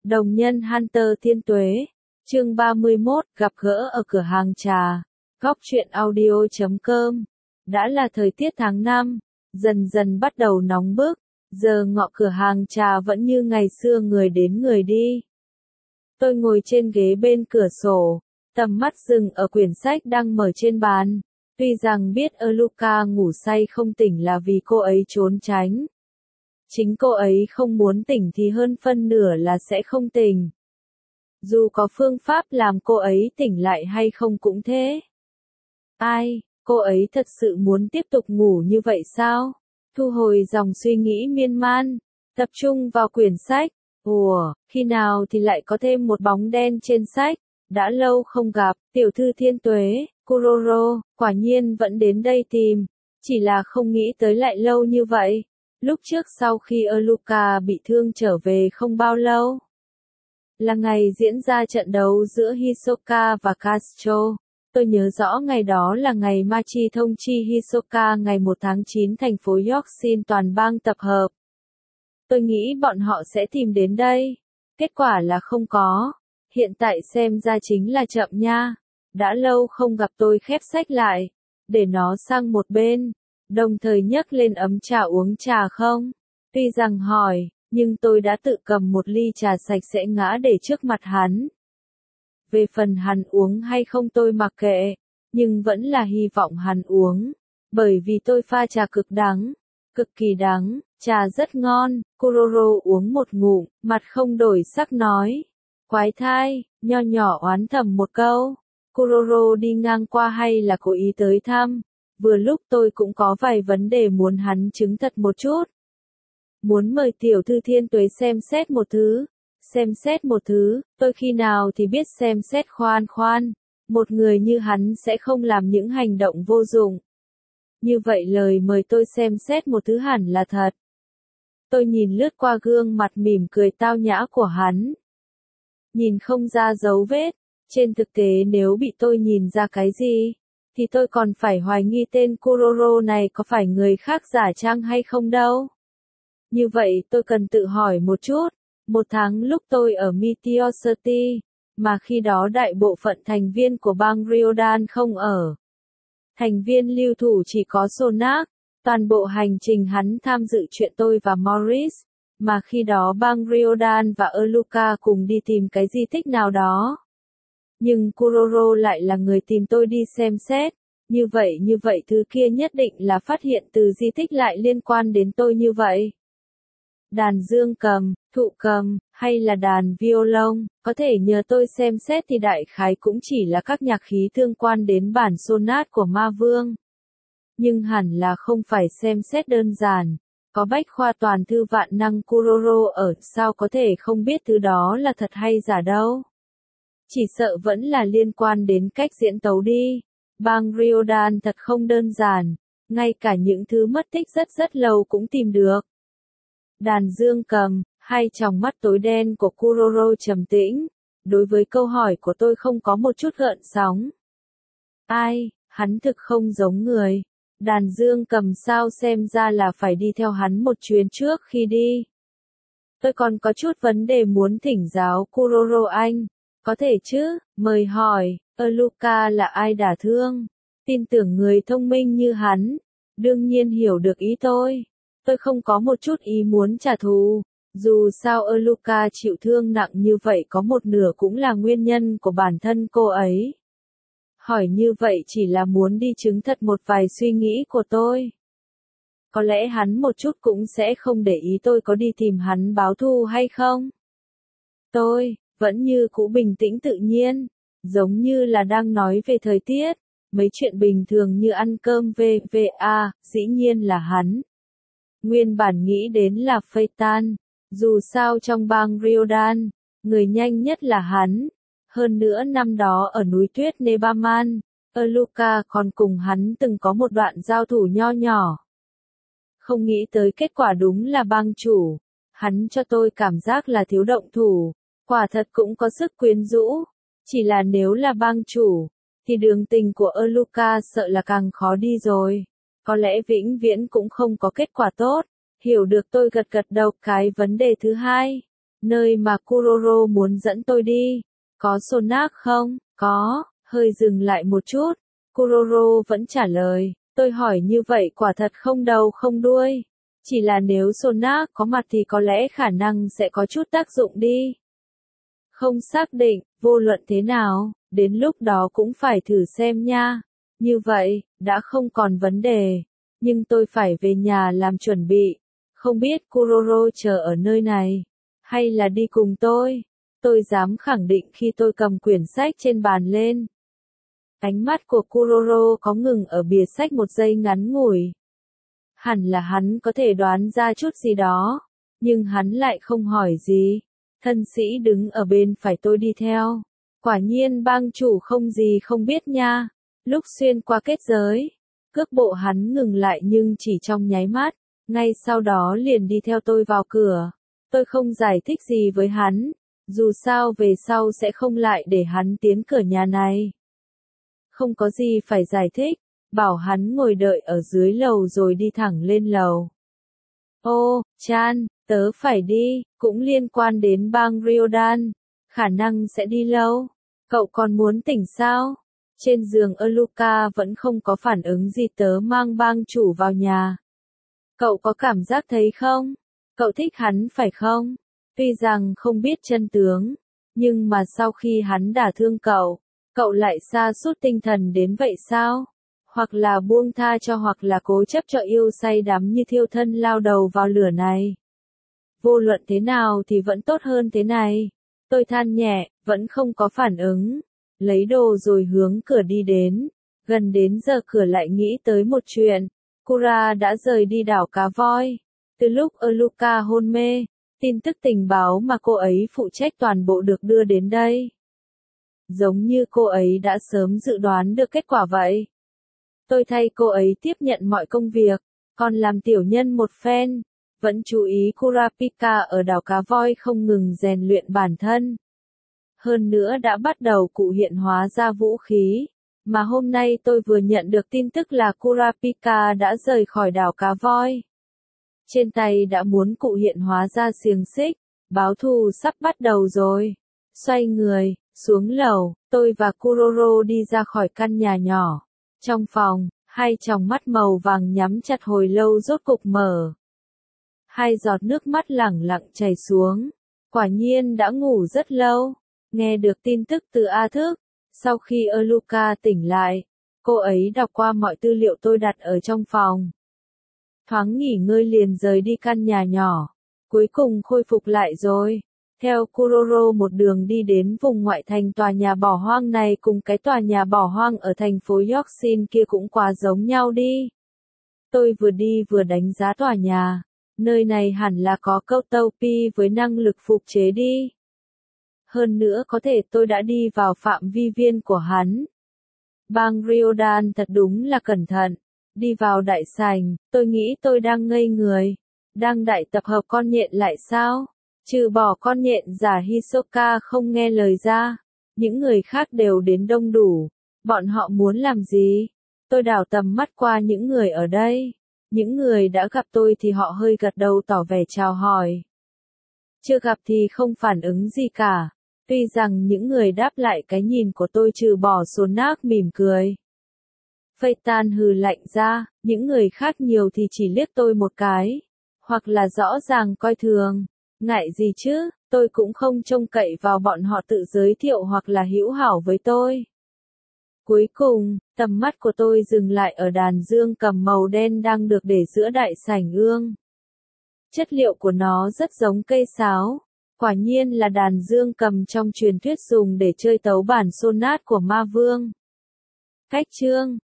Đồng nhân Hunter Thiên Tuế, chương 31, gặp gỡ ở cửa hàng trà, góc truyện audio.com. Đã là thời tiết tháng 5, dần dần bắt đầu nóng bức, giờ ngọ cửa hàng trà vẫn như ngày xưa người đến người đi. Tôi ngồi trên ghế bên cửa sổ, tầm mắt dừng ở quyển sách đang mở trên bàn. Tuy rằng biết Luca ngủ say không tỉnh là vì cô ấy trốn tránh. Chính cô ấy không muốn tỉnh thì hơn phân nửa là sẽ không tỉnh. Dù có phương pháp làm cô ấy tỉnh lại hay không cũng thế. Ai, cô ấy thật sự muốn tiếp tục ngủ như vậy sao? Thu hồi dòng suy nghĩ miên man, tập trung vào quyển sách. Ủa, khi nào thì lại có thêm một bóng đen trên sách? Đã lâu không gặp, tiểu thư Thiên Tuế, Kuroro, quả nhiên vẫn đến đây tìm. Chỉ là không nghĩ tới lại lâu như vậy. Lúc trước sau khi Luca bị thương trở về không bao lâu, là ngày diễn ra trận đấu giữa Hisoka và Castro. Tôi nhớ rõ ngày đó là ngày Machi thông chi Hisoka ngày 1 tháng 9 thành phố York xin toàn bang tập hợp. Tôi nghĩ bọn họ sẽ tìm đến đây. Kết quả là không có. Hiện tại xem ra chính là chậm nha. Đã lâu không gặp tôi khép sách lại, để nó sang một bên, đồng thời nhấc lên ấm trà uống trà không? Tuy rằng hỏi, nhưng tôi đã tự cầm một ly trà sạch sẽ ngã để trước mặt hắn. Về phần hắn uống hay không tôi mặc kệ, nhưng vẫn là hy vọng hắn uống, bởi vì tôi pha trà cực đắng, cực kỳ đắng, trà rất ngon. Kuroro uống một ngụm, mặt không đổi sắc nói. Quái thai, nho nhỏ oán thầm một câu. Kuroro đi ngang qua hay là cố ý tới thăm? Vừa lúc tôi cũng có vài vấn đề muốn hắn chứng thật một chút. Muốn mời tiểu thư Thiên Tuế xem xét một thứ. Xem xét một thứ, tôi khi nào thì biết xem xét khoan. Một người như hắn sẽ không làm những hành động vô dụng. Như vậy lời mời tôi xem xét một thứ hẳn là thật. Tôi nhìn lướt qua gương mặt mỉm cười tao nhã của hắn. Nhìn không ra dấu vết. Trên thực tế nếu bị tôi nhìn ra cái gì, thì tôi còn phải hoài nghi tên Kuroro này có phải người khác giả trang hay không đâu. Như vậy tôi cần tự hỏi một chút. Một tháng lúc tôi ở Meteor City, mà khi đó đại bộ phận thành viên của bang Ryodan không ở. Thành viên lưu thủ chỉ có Sonak. Toàn bộ hành trình hắn tham dự chuyện tôi và Morris, mà khi đó bang Ryodan và Luca cùng đi tìm cái di tích nào đó. Nhưng Kuroro lại là người tìm tôi đi xem xét. Như vậy thứ kia nhất định là phát hiện từ di tích lại liên quan đến tôi như vậy. Đàn dương cầm, thụ cầm, hay là đàn violon, có thể nhờ tôi xem xét thì đại khái cũng chỉ là các nhạc khí tương quan đến bản sonat của Ma Vương. Nhưng hẳn là không phải xem xét đơn giản. Có bách khoa toàn thư vạn năng Kuroro ở, sao có thể không biết thứ đó là thật hay giả đâu. Chỉ sợ vẫn là liên quan đến cách diễn tấu đi. Bang Ryodan thật không đơn giản, ngay cả những thứ mất tích rất lâu cũng tìm được. Đàn dương cầm, hai tròng mắt tối đen của Kuroro trầm tĩnh, đối với câu hỏi của tôi không có một chút gợn sóng. Ai, hắn thực không giống người. Đàn dương cầm sao xem ra là phải đi theo hắn một chuyến trước khi đi. Tôi còn có chút vấn đề muốn thỉnh giáo Kuroro anh. Có thể chứ, mời hỏi, Luca là ai đả thương? Tin tưởng người thông minh như hắn, đương nhiên hiểu được ý tôi. Tôi không có một chút ý muốn trả thù. Dù sao Luca chịu thương nặng như vậy có một nửa cũng là nguyên nhân của bản thân cô ấy. Hỏi như vậy chỉ là muốn đi chứng thật một vài suy nghĩ của tôi. Có lẽ hắn một chút cũng sẽ không để ý tôi có đi tìm hắn báo thù hay không. Tôi vẫn như cũ bình tĩnh tự nhiên, giống như là đang nói về thời tiết, mấy chuyện bình thường như ăn cơm VVA, dĩ nhiên là hắn. Nguyên bản nghĩ đến là Phaeton, dù sao trong bang Ryodan, người nhanh nhất là hắn. Hơn nữa năm đó ở núi tuyết Nebaman, Luca còn cùng hắn từng có một đoạn giao thủ nho nhỏ. Không nghĩ tới kết quả đúng là bang chủ, hắn cho tôi cảm giác là thiếu động thủ. Quả thật cũng có sức quyến rũ, chỉ là nếu là bang chủ, thì đường tình của Luca sợ là càng khó đi rồi. Có lẽ vĩnh viễn cũng không có kết quả tốt. Hiểu được tôi gật đầu. Cái vấn đề thứ hai, Nơi mà Kuroro muốn dẫn tôi đi. Có Sonak không? Có, hơi dừng lại một chút. Kuroro vẫn trả lời, tôi hỏi như vậy quả thật không đầu không đuôi. Chỉ là nếu Sonak có mặt thì có lẽ khả năng sẽ có chút tác dụng đi. Không xác định, vô luận thế nào, đến lúc đó cũng phải thử xem nha. Như vậy, đã không còn vấn đề. Nhưng tôi phải về nhà làm chuẩn bị. Không biết Kuroro chờ ở nơi này, hay là đi cùng tôi. Tôi dám khẳng định khi tôi cầm quyển sách trên bàn lên. Ánh mắt của Kuroro có ngừng ở bìa sách một giây ngắn ngủi. Hẳn là hắn có thể đoán ra chút gì đó, nhưng hắn lại không hỏi gì. Thân sĩ đứng ở bên phải tôi đi theo. Quả nhiên bang chủ không gì không biết nha. Lúc xuyên qua kết giới, cước bộ hắn ngừng lại nhưng chỉ trong nháy mắt, ngay sau đó liền đi theo tôi vào cửa. Tôi không giải thích gì với hắn, dù sao về sau sẽ không lại để hắn tiến cửa nhà này. Không có gì phải giải thích, bảo hắn ngồi đợi ở dưới lầu rồi đi thẳng lên lầu. Ô, Chan, tớ phải đi, cũng liên quan đến bang Ryodan, khả năng sẽ đi lâu. Cậu còn muốn tỉnh sao? Trên giường Luca vẫn không có phản ứng gì, tớ mang bang chủ vào nhà. Cậu có cảm giác thấy không? Cậu thích hắn phải không? Tuy rằng không biết chân tướng, nhưng mà sau khi hắn đả thương cậu, cậu lại sa sút tinh thần đến vậy sao? Hoặc là buông tha cho hoặc là cố chấp cho yêu say đắm như thiêu thân lao đầu vào lửa này. Vô luận thế nào thì vẫn tốt hơn thế này. Tôi than nhẹ, vẫn không có phản ứng. Lấy đồ rồi hướng cửa đi đến. Gần đến giờ cửa lại nghĩ tới một chuyện. Kura đã rời đi đảo Cá Voi. Từ lúc Luca hôn mê, tin tức tình báo mà cô ấy phụ trách toàn bộ được đưa đến đây. Giống như cô ấy đã sớm dự đoán được kết quả vậy. Tôi thay cô ấy tiếp nhận mọi công việc, còn làm tiểu nhân một phen, vẫn chú ý Kurapika ở đảo Cá Voi không ngừng rèn luyện bản thân. Hơn nữa đã bắt đầu cụ hiện hóa ra vũ khí, mà hôm nay tôi vừa nhận được tin tức là Kurapika đã rời khỏi đảo Cá Voi. Trên tay đã muốn cụ hiện hóa ra xiềng xích, báo thù sắp bắt đầu rồi. Xoay người, xuống lầu, tôi và Kuroro đi ra khỏi căn nhà nhỏ. Trong phòng, hai tròng mắt màu vàng nhắm chặt hồi lâu rốt cục mở. Hai giọt nước mắt lẳng lặng chảy xuống. Quả nhiên đã ngủ rất lâu. Nghe được tin tức từ A Thức. Sau khi Luca tỉnh lại, cô ấy đọc qua mọi tư liệu tôi đặt ở trong phòng. Thoáng nghỉ ngơi liền rời đi căn nhà nhỏ. Cuối cùng khôi phục lại rồi. Theo Kuroro một đường đi đến vùng ngoại thành, tòa nhà bỏ hoang này cùng cái tòa nhà bỏ hoang ở thành phố Yorkshire kia cũng quá giống nhau đi. Tôi vừa đi vừa đánh giá tòa nhà. Nơi này hẳn là có câu tâu pi với năng lực phục chế đi. Hơn nữa có thể tôi đã đi vào phạm vi viên của hắn. Bang Ryodan thật đúng là cẩn thận. Đi vào đại sảnh, tôi nghĩ tôi đang ngây người. Đang đại tập hợp con nhện lại sao? Trừ bỏ con nhện giả Hisoka không nghe lời ra. Những người khác đều đến đông đủ. Bọn họ muốn làm gì? Tôi đảo tầm mắt qua những người ở đây. Những người đã gặp tôi thì họ hơi gật đầu tỏ vẻ chào hỏi. Chưa gặp thì không phản ứng gì cả. Tuy rằng những người đáp lại cái nhìn của tôi trừ bỏ Sonak mỉm cười. Phaeton hừ lạnh ra, những người khác nhiều thì chỉ liếc tôi một cái. Hoặc là rõ ràng coi thường. Ngại gì chứ, tôi cũng không trông cậy vào bọn họ tự giới thiệu hoặc là hữu hảo với tôi. Cuối cùng, tầm mắt của tôi dừng lại ở đàn dương cầm màu đen đang được để giữa đại sảnh ương. Chất liệu của nó rất giống cây sáo. Quả nhiên là đàn dương cầm trong truyền thuyết dùng để chơi tấu bản sonat của ma vương. Cách chương